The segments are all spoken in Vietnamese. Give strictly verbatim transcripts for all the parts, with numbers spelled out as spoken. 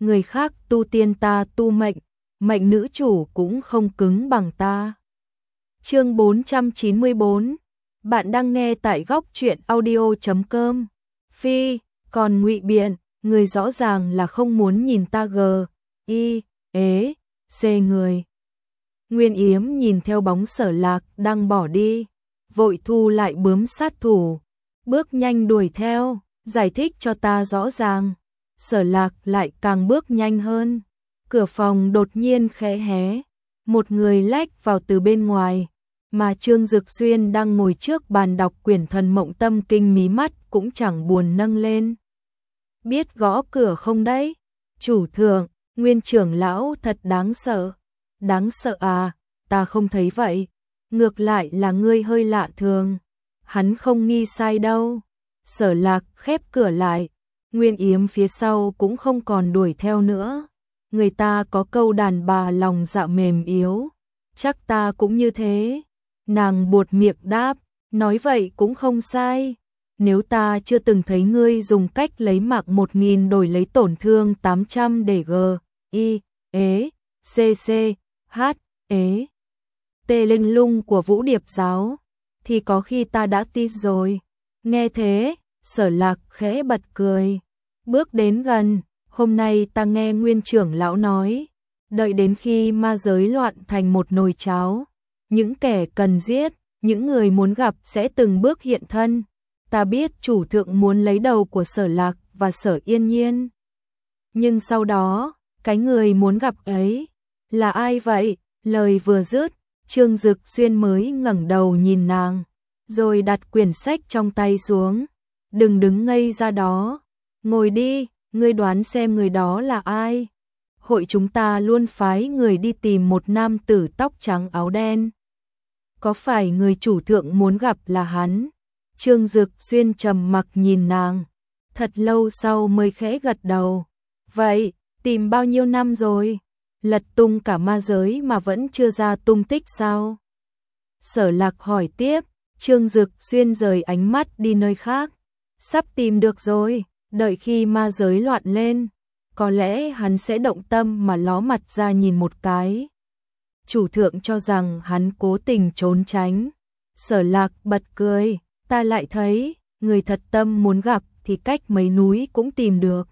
người khác tu tiên ta tu mệnh, mệnh nữ chủ cũng không cứng bằng ta. Chương bốn trăm chín mươi bốn. Bạn đang nghe tại góc truyện audio chấm com. Phi, còn ngụy biện, người rõ ràng là không muốn nhìn ta gờ, y, ế, xê người. Nguyên Yếm nhìn theo bóng Sở Lạc đang bỏ đi, vội thu lại bướm sát thủ, bước nhanh đuổi theo, giải thích cho ta rõ ràng. Sở Lạc lại càng bước nhanh hơn. Cửa phòng đột nhiên khẽ hé, một người lách vào từ bên ngoài, mà Trương Dực Xuyên đang ngồi trước bàn đọc quyển Thần Mộng Tâm Kinh, mí mắt cũng chẳng buồn nâng lên. Biết gõ cửa không đấy? Chủ thượng, Nguyên trưởng lão thật đáng sợ. Đáng sợ à, ta không thấy vậy. Ngược lại là ngươi hơi lạ thường. Hắn không nghi sai đâu. Sở Lạc khép cửa lại. Nguyên Yếm phía sau cũng không còn đuổi theo nữa. Người ta có câu đàn bà lòng dạ mềm yếu. Chắc ta cũng như thế. Nàng buột miệng đáp, nói vậy cũng không sai. Nếu ta chưa từng thấy ngươi dùng cách lấy mạng một nghìn đổi lấy tổn thương tám trăm để g, i, ế, cc, h, ế, t linh lung của Vũ Điệp giáo, thì có khi ta đã tin rồi. Nghe thế, Sở Lạc khẽ bật cười. Bước đến gần, hôm nay ta nghe Nguyên trưởng lão nói, đợi đến khi ma giới loạn thành một nồi cháo, những kẻ cần giết, những người muốn gặp sẽ từng bước hiện thân. Ta biết chủ thượng muốn lấy đầu của Sở Lạc và Sở Yên Nhiên. Nhưng sau đó, cái người muốn gặp ấy là ai vậy? Lời vừa dứt, Trương Dực Xuyên mới ngẩng đầu nhìn nàng, rồi đặt quyển sách trong tay xuống. Đừng đứng ngây ra đó, ngồi đi, ngươi đoán xem người đó là ai? Hội chúng ta luôn phái người đi tìm một nam tử tóc trắng áo đen. Có phải người chủ thượng muốn gặp là hắn? Trương Dực Xuyên trầm mặc nhìn nàng, thật lâu sau mới khẽ gật đầu. Vậy, tìm bao nhiêu năm rồi? Lật tung cả ma giới mà vẫn chưa ra tung tích sao? Sở Lạc hỏi tiếp. Trương Dực Xuyên rời ánh mắt đi nơi khác. Sắp tìm được rồi, đợi khi ma giới loạn lên, có lẽ hắn sẽ động tâm mà ló mặt ra nhìn một cái. Chủ thượng cho rằng hắn cố tình trốn tránh. Sở Lạc bật cười, ta lại thấy, người thật tâm muốn gặp thì cách mấy núi cũng tìm được.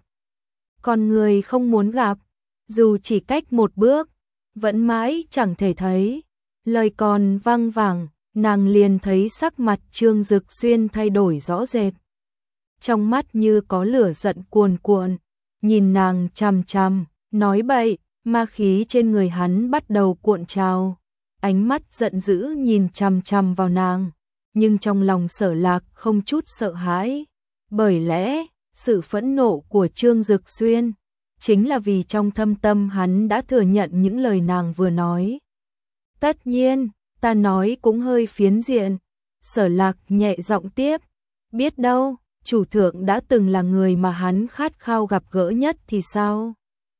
Còn người không muốn gặp, dù chỉ cách một bước, vẫn mãi chẳng thể thấy. Lời còn văng vẳng, nàng liền thấy sắc mặt Trương Dực Xuyên thay đổi rõ rệt. Trong mắt như có lửa giận cuồn cuộn, nhìn nàng chằm chằm, nói bậy, ma khí trên người hắn bắt đầu cuộn trào. Ánh mắt giận dữ nhìn chằm chằm vào nàng, nhưng trong lòng Sở Lạc không chút sợ hãi. Bởi lẽ, sự phẫn nộ của Trương Dực Xuyên chính là vì trong thâm tâm hắn đã thừa nhận những lời nàng vừa nói. Tất nhiên, ta nói cũng hơi phiến diện. Sở Lạc nhẹ giọng tiếp, biết đâu, chủ thượng đã từng là người mà hắn khát khao gặp gỡ nhất thì sao?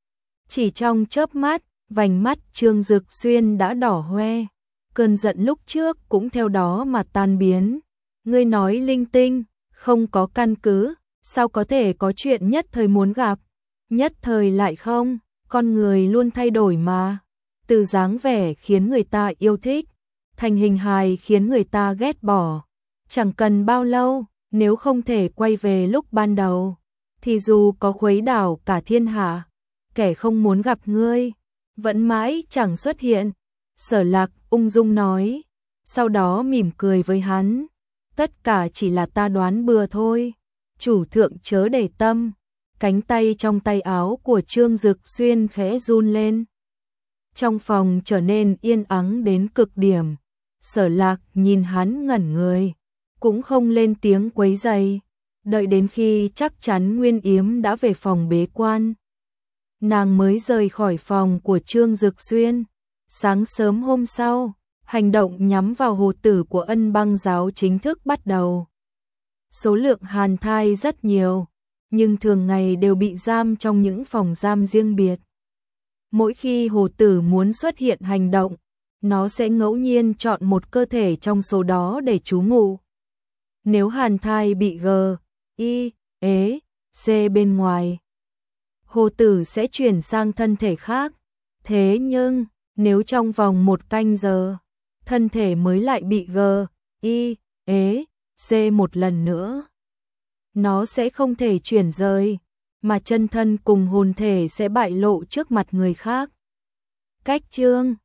Chỉ trong chớp mắt, vành mắt Trương Dực Xuyên đã đỏ hoe. Cơn giận lúc trước cũng theo đó mà tan biến. Ngươi nói linh tinh, không có căn cứ, sao có thể có chuyện nhất thời muốn gặp? Nhất thời lại không, con người luôn thay đổi mà. Từ dáng vẻ khiến người ta yêu thích, thành hình hài khiến người ta ghét bỏ. Chẳng cần bao lâu, nếu không thể quay về lúc ban đầu, thì dù có khuấy đảo cả thiên hạ, kẻ không muốn gặp ngươi vẫn mãi chẳng xuất hiện. Sở Lạc ung dung nói, sau đó mỉm cười với hắn. Tất cả chỉ là ta đoán bừa thôi, chủ thượng chớ để tâm. Cánh tay trong tay áo của Trương Dực Xuyên khẽ run lên. Trong phòng trở nên yên ắng đến cực điểm. Sở Lạc nhìn hắn ngẩn người, cũng không lên tiếng quấy rầy. Đợi đến khi chắc chắn Nguyên Yếm đã về phòng bế quan, nàng mới rời khỏi phòng của Trương Dực Xuyên. Sáng sớm hôm sau, hành động nhắm vào hồ tử của Ân Băng giáo chính thức bắt đầu. Số lượng hàn thai rất nhiều, nhưng thường ngày đều bị giam trong những phòng giam riêng biệt. Mỗi khi hồ tử muốn xuất hiện hành động, nó sẽ ngẫu nhiên chọn một cơ thể trong số đó để trú ngụ. Nếu hàn thai bị g, i, ế, c bên ngoài, Hồ Tử sẽ chuyển sang thân thể khác. Thế nhưng, nếu trong vòng một canh giờ, thân thể mới lại bị G, Y, ế, C một lần nữa, nó sẽ không thể chuyển rời, mà chân thân cùng hồn thể sẽ bại lộ trước mặt người khác. Cách chương